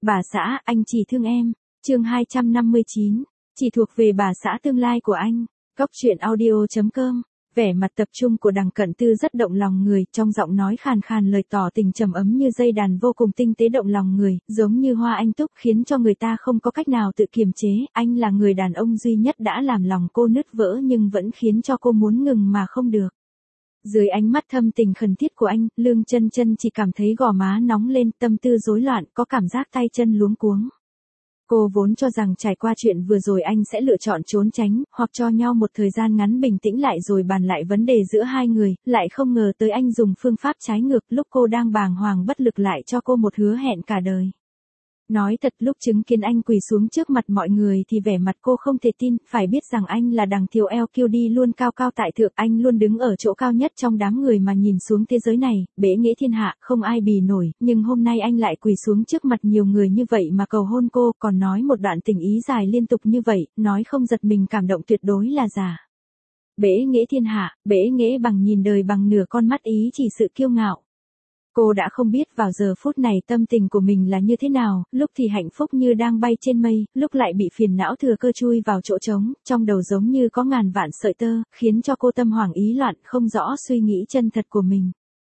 Bà xã, anh chỉ thương em. Chương 259. Chỉ thuộc về bà xã tương lai của anh. Góc truyện audio.com. Vẻ mặt tập trung của Đằng Cận Tư rất động lòng người, trong giọng nói khàn khàn lời tỏ tình trầm ấm như dây đàn vô cùng tinh tế động lòng người, giống như hoa anh túc khiến cho người ta không có cách nào tự kiềm chế. Anh là người đàn ông duy nhất đã làm lòng cô nứt vỡ nhưng vẫn khiến cho cô muốn ngừng mà không được. Dưới ánh mắt thâm tình khẩn thiết của anh, Lương Chân Chân chỉ cảm thấy gò má nóng lên, tâm tư rối loạn, có cảm giác tay chân luống cuống. Cô vốn cho rằng trải qua chuyện vừa rồi anh sẽ lựa chọn trốn tránh, hoặc cho nhau một thời gian ngắn bình tĩnh lại rồi bàn lại vấn đề giữa hai người, lại không ngờ tới anh dùng phương pháp trái ngược, lúc cô đang bàng hoàng bất lực lại cho cô một hứa hẹn cả đời. Nói thật, lúc chứng kiến anh quỳ xuống trước mặt mọi người thì vẻ mặt cô không thể tin, phải biết rằng anh là Đằng Thiếu LQ đi luôn cao cao tại thượng, anh luôn đứng ở chỗ cao nhất trong đám người mà nhìn xuống thế giới này, bệ nghệ thiên hạ, không ai bì nổi, nhưng hôm nay anh lại quỳ xuống trước mặt nhiều người như vậy mà cầu hôn cô, còn nói một đoạn tình ý dài liên tục như vậy, nói không giật mình cảm động tuyệt đối là giả. Bệ nghệ thiên hạ, bệ nghệ bằng nhìn đời bằng nửa con mắt ý chỉ sự kiêu ngạo. Cô đã không biết vào giờ phút này tâm tình của mình là như thế nào, lúc thì hạnh phúc như đang bay trên mây, lúc lại bị phiền não thừa cơ chui vào chỗ trống, trong đầu giống như có ngàn vạn sợi tơ, khiến cho cô tâm hoảng ý loạn, không rõ suy nghĩ chân thật của mình.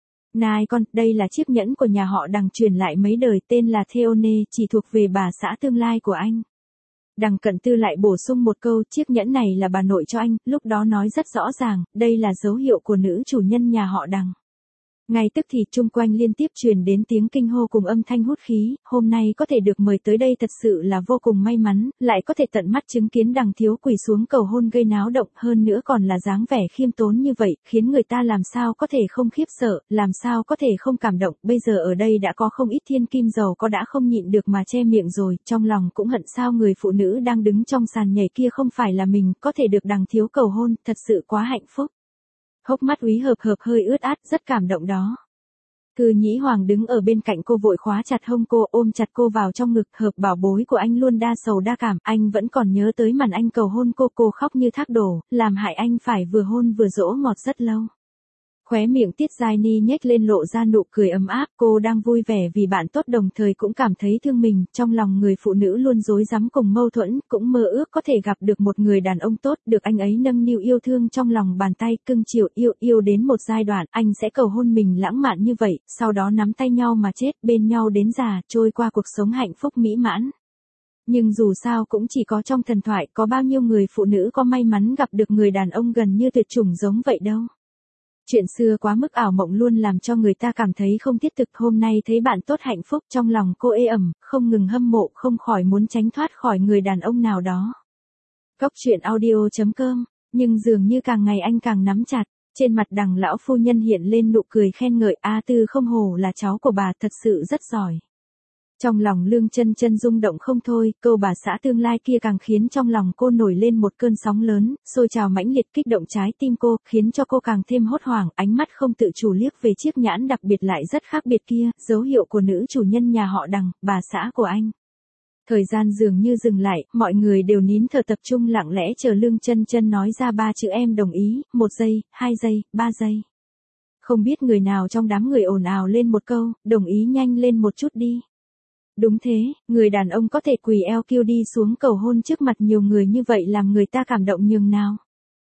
Này con, đây là chiếc nhẫn của nhà họ Đằng truyền lại mấy đời, tên là Theone, chỉ thuộc về bà xã tương lai của anh. Đằng Cận Tư lại bổ sung một câu, chiếc nhẫn này là bà nội cho anh, lúc đó nói rất rõ ràng, đây là dấu hiệu của nữ chủ nhân nhà họ Đằng. Ngay tức thì chung quanh liên tiếp truyền đến tiếng kinh hô cùng âm thanh hút khí, hôm nay có thể được mời tới đây thật sự là vô cùng may mắn, lại có thể tận mắt chứng kiến Đằng Thiếu quỳ xuống cầu hôn gây náo động, hơn nữa còn là dáng vẻ khiêm tốn như vậy, khiến người ta làm sao có thể không khiếp sợ, làm sao có thể không cảm động, bây giờ ở đây đã có không ít thiên kim giàu có đã không nhịn được mà che miệng rồi, trong lòng cũng hận sao người phụ nữ đang đứng trong sàn nhảy kia không phải là mình, có thể được Đằng Thiếu cầu hôn, thật sự quá hạnh phúc. Hốc mắt Úy Hợp Hợp hơi ướt át, rất cảm động đó. Cư Nhĩ Hoàng đứng ở bên cạnh cô vội khóa chặt hông cô, ôm chặt cô vào trong ngực, Hợp bảo bối của anh luôn đa sầu đa cảm, anh vẫn còn nhớ tới màn anh cầu hôn cô khóc như thác đổ, làm hại anh phải vừa hôn vừa dỗ ngọt rất lâu. Khóe miệng Tiết Giai Ni nhếch lên lộ ra nụ cười ấm áp, cô đang vui vẻ vì bạn tốt đồng thời cũng cảm thấy thương mình, trong lòng người phụ nữ luôn rối rắm cùng mâu thuẫn, cũng mơ ước có thể gặp được một người đàn ông tốt, được anh ấy nâng niu yêu thương trong lòng bàn tay, cưng chiều yêu đến một giai đoạn, anh sẽ cầu hôn mình lãng mạn như vậy, sau đó nắm tay nhau mà chết, bên nhau đến già, trôi qua cuộc sống hạnh phúc mỹ mãn. Nhưng dù sao cũng chỉ có trong thần thoại, có bao nhiêu người phụ nữ có may mắn gặp được người đàn ông gần như tuyệt chủng giống vậy đâu. Chuyện xưa quá mức ảo mộng luôn làm cho người ta cảm thấy không thiết thực, hôm nay thấy bạn tốt hạnh phúc trong lòng cô ê ẩm, không ngừng hâm mộ, không khỏi muốn tránh thoát khỏi người đàn ông nào đó. Góc truyện audio.com, nhưng dường như càng ngày anh càng nắm chặt, trên mặt Đằng lão phu nhân hiện lên nụ cười khen ngợi, A Tư không hổ là cháu của bà, thật sự rất giỏi. Trong lòng Lương Chân Chân rung động không thôi, câu bà xã tương lai kia càng khiến trong lòng cô nổi lên một cơn sóng lớn, sôi trào mãnh liệt kích động trái tim cô, khiến cho cô càng thêm hốt hoảng, ánh mắt không tự chủ liếc về chiếc nhẫn đặc biệt lại rất khác biệt kia, dấu hiệu của nữ chủ nhân nhà họ Đằng, bà xã của anh. Thời gian dường như dừng lại, mọi người đều nín thở tập trung lặng lẽ chờ Lương Chân Chân nói ra 3 chữ em đồng ý, 1 giây, 2 giây, 3 giây. Không biết người nào trong đám người ồn ào lên một câu, đồng ý nhanh lên một chút đi. Đúng thế, người đàn ông có thể quỳ LQ đi xuống cầu hôn trước mặt nhiều người như vậy làm người ta cảm động nhường nào.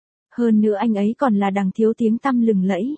Hơn nữa anh ấy còn là Đằng Thiếu tiếng tăm lừng lẫy.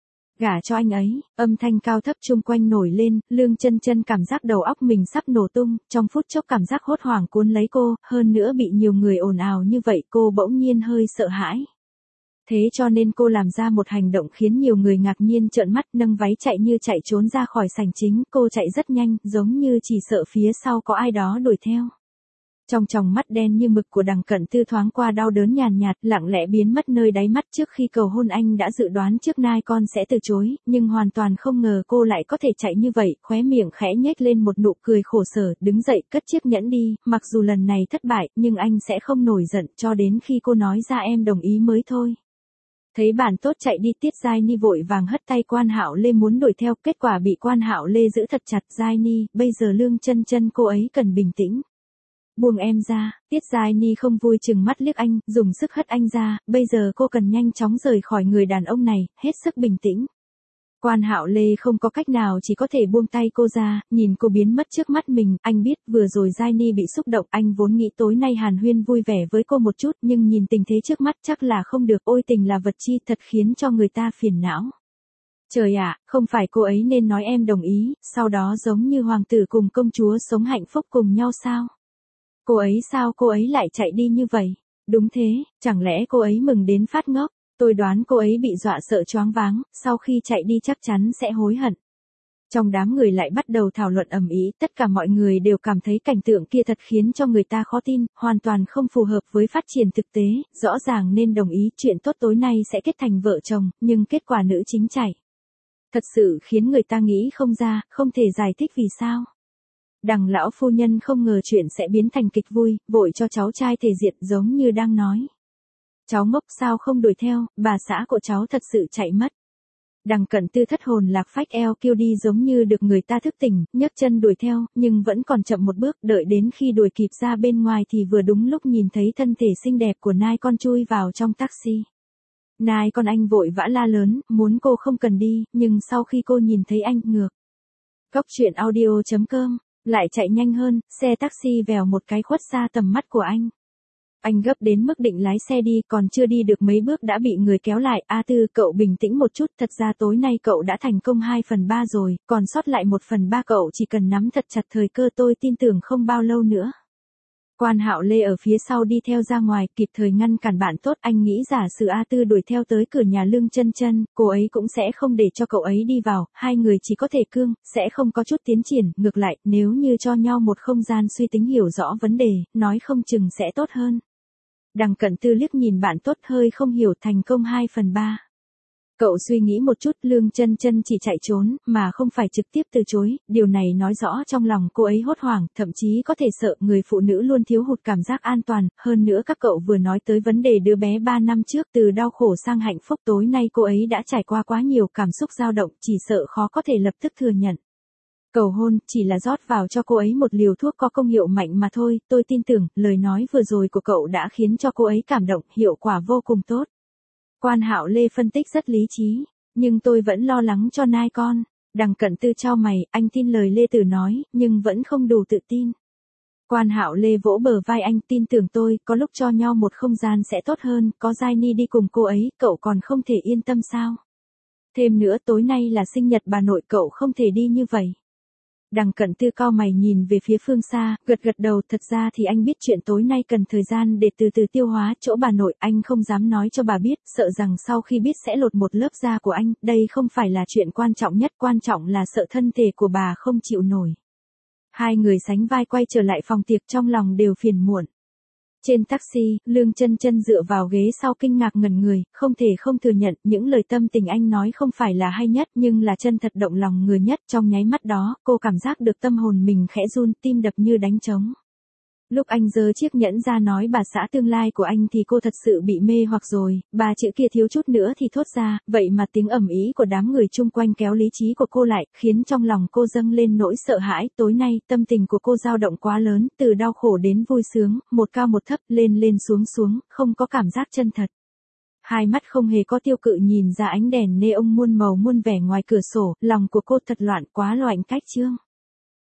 Gả cho anh ấy, âm thanh cao thấp chung quanh nổi lên, Lương Chân Chân cảm giác đầu óc mình sắp nổ tung, trong phút chốc cảm giác hốt hoảng cuốn lấy cô, hơn nữa bị nhiều người ồn ào như vậy cô bỗng nhiên hơi sợ hãi. Thế cho nên cô làm ra một hành động khiến nhiều người ngạc nhiên trợn mắt, nâng váy chạy như chạy trốn ra khỏi sảnh chính, cô chạy rất nhanh, giống như chỉ sợ phía sau có ai đó đuổi theo. Trong tròng mắt đen như mực của Đằng Cận Tư thoáng qua đau đớn nhàn nhạt, lặng lẽ biến mất nơi đáy mắt. Trước khi cầu hôn anh đã dự đoán trước nay con sẽ từ chối, nhưng hoàn toàn không ngờ cô lại có thể chạy như vậy, khóe miệng khẽ nhếch lên một nụ cười khổ sở, đứng dậy cất chiếc nhẫn đi, mặc dù lần này thất bại, nhưng anh sẽ không nổi giận cho đến khi cô nói ra em đồng ý mới thôi. Thấy bạn tốt chạy đi, Tiết Giai Ni vội vàng hất tay Quan Hạo Lê muốn đuổi theo, kết quả bị Quan Hạo Lê giữ thật chặt. Giai Ni, bây giờ Lương Chân Chân cô ấy cần bình tĩnh. Buông em ra, Tiết Giai Ni không vui chừng mắt liếc anh, dùng sức hất anh ra, bây giờ cô cần nhanh chóng rời khỏi người đàn ông này, hết sức bình tĩnh. Quan Hạo Lê không có cách nào chỉ có thể buông tay cô ra, nhìn cô biến mất trước mắt mình, anh biết vừa rồi Giai Ni bị xúc động, anh vốn nghĩ tối nay hàn huyên vui vẻ với cô một chút, nhưng nhìn tình thế trước mắt chắc là không được, ôi tình là vật chi thật khiến cho người ta phiền não. Trời ạ, không phải cô ấy nên nói em đồng ý, sau đó giống như hoàng tử cùng công chúa sống hạnh phúc cùng nhau sao? Sao cô ấy lại chạy đi như vậy? Đúng thế, chẳng lẽ cô ấy mừng đến phát ngốc? Tôi đoán cô ấy bị dọa sợ choáng váng, sau khi chạy đi chắc chắn sẽ hối hận. Trong đám người lại bắt đầu thảo luận ầm ĩ, tất cả mọi người đều cảm thấy cảnh tượng kia thật khiến cho người ta khó tin, hoàn toàn không phù hợp với phát triển thực tế, rõ ràng nên đồng ý chuyện tốt tối nay sẽ kết thành vợ chồng, nhưng kết quả nữ chính chạy. Thật sự khiến người ta nghĩ không ra, không thể giải thích vì sao. Đằng lão phu nhân không ngờ chuyện sẽ biến thành kịch vui, vội cho cháu trai thể diện giống như đang nói. Cháu ngốc sao không đuổi theo, bà xã của cháu thật sự chạy mất. Đằng Cận Tư thất hồn lạc phách eo kêu đi giống như được người ta thức tỉnh, nhấc chân đuổi theo, nhưng vẫn còn chậm một bước, đợi đến khi đuổi kịp ra bên ngoài thì vừa đúng lúc nhìn thấy thân thể xinh đẹp của nai con chui vào trong taxi. Nai con anh vội vã la lớn, muốn cô không cần đi, nhưng sau khi cô nhìn thấy anh ngược. Góc truyện audio.com, lại chạy nhanh hơn, xe taxi vèo một cái khuất xa tầm mắt của anh. Anh gấp đến mức định lái xe đi, còn chưa đi được mấy bước đã bị người kéo lại. A Tư, cậu bình tĩnh một chút, thật ra tối nay cậu đã thành công 2/3 rồi, còn sót lại 1/3 cậu chỉ cần nắm thật chặt thời cơ, tôi tin tưởng không bao lâu nữa. Quan Hạo Lê ở phía sau đi theo ra ngoài, kịp thời ngăn cản bạn tốt, anh nghĩ giả sử A Tư đuổi theo tới cửa nhà Lương Chân Chân, cô ấy cũng sẽ không để cho cậu ấy đi vào, hai người chỉ có thể cương, sẽ không có chút tiến triển, ngược lại, nếu như cho nhau một không gian suy tính hiểu rõ vấn đề, nói không chừng sẽ tốt hơn. Đằng Cận Tư liếc nhìn bạn tốt hơi không hiểu, thành công 2/3. Cậu suy nghĩ một chút, Lương Chân Chân chỉ chạy trốn, mà không phải trực tiếp từ chối, điều này nói rõ trong lòng cô ấy hốt hoảng, thậm chí có thể sợ, người phụ nữ luôn thiếu hụt cảm giác an toàn, hơn nữa các cậu vừa nói tới vấn đề đứa bé 3 năm trước, từ đau khổ sang hạnh phúc, tối nay cô ấy đã trải qua quá nhiều cảm xúc dao động, chỉ sợ khó có thể lập tức thừa nhận. Cầu hôn, chỉ là rót vào cho cô ấy một liều thuốc có công hiệu mạnh mà thôi, tôi tin tưởng, lời nói vừa rồi của cậu đã khiến cho cô ấy cảm động, hiệu quả vô cùng tốt. Quan Hạo Lê phân tích rất lý trí, nhưng tôi vẫn lo lắng cho nai con. Đằng Cận Tư chau mày, anh tin lời Lê Tử nói, nhưng vẫn không đủ tự tin. Quan Hạo Lê vỗ bờ vai anh, tin tưởng tôi, có lúc cho nhau một không gian sẽ tốt hơn, có Giai Ni đi cùng cô ấy, cậu còn không thể yên tâm sao? Thêm nữa tối nay là sinh nhật bà nội, cậu không thể đi như vậy. Đằng Cận Tư cau mày nhìn về phía phương xa, gật gật đầu, thật ra thì anh biết chuyện tối nay cần thời gian để từ từ tiêu hóa, chỗ bà nội anh không dám nói cho bà biết, sợ rằng sau khi biết sẽ lột một lớp da của anh, đây không phải là chuyện quan trọng nhất, quan trọng là sợ thân thể của bà không chịu nổi. Hai người sánh vai quay trở lại phòng tiệc, trong lòng đều phiền muộn. Trên taxi, Lương Chân Chân dựa vào ghế sau kinh ngạc ngẩn người, không thể không thừa nhận, những lời tâm tình anh nói không phải là hay nhất nhưng là chân thật động lòng người nhất, trong nháy mắt đó, cô cảm giác được tâm hồn mình khẽ run, tim đập như đánh trống. Lúc anh giơ chiếc nhẫn ra nói bà xã tương lai của anh thì cô thật sự bị mê hoặc rồi, ba chữ kia thiếu chút nữa thì thốt ra, vậy mà tiếng ầm ĩ của đám người chung quanh kéo lý trí của cô lại, khiến trong lòng cô dâng lên nỗi sợ hãi, tối nay, tâm tình của cô dao động quá lớn, từ đau khổ đến vui sướng, một cao một thấp, lên lên xuống xuống, không có cảm giác chân thật. Hai mắt không hề có tiêu cự nhìn ra ánh đèn neon muôn màu muôn vẻ ngoài cửa sổ, lòng của cô thật loạn, quá loạn cách chương.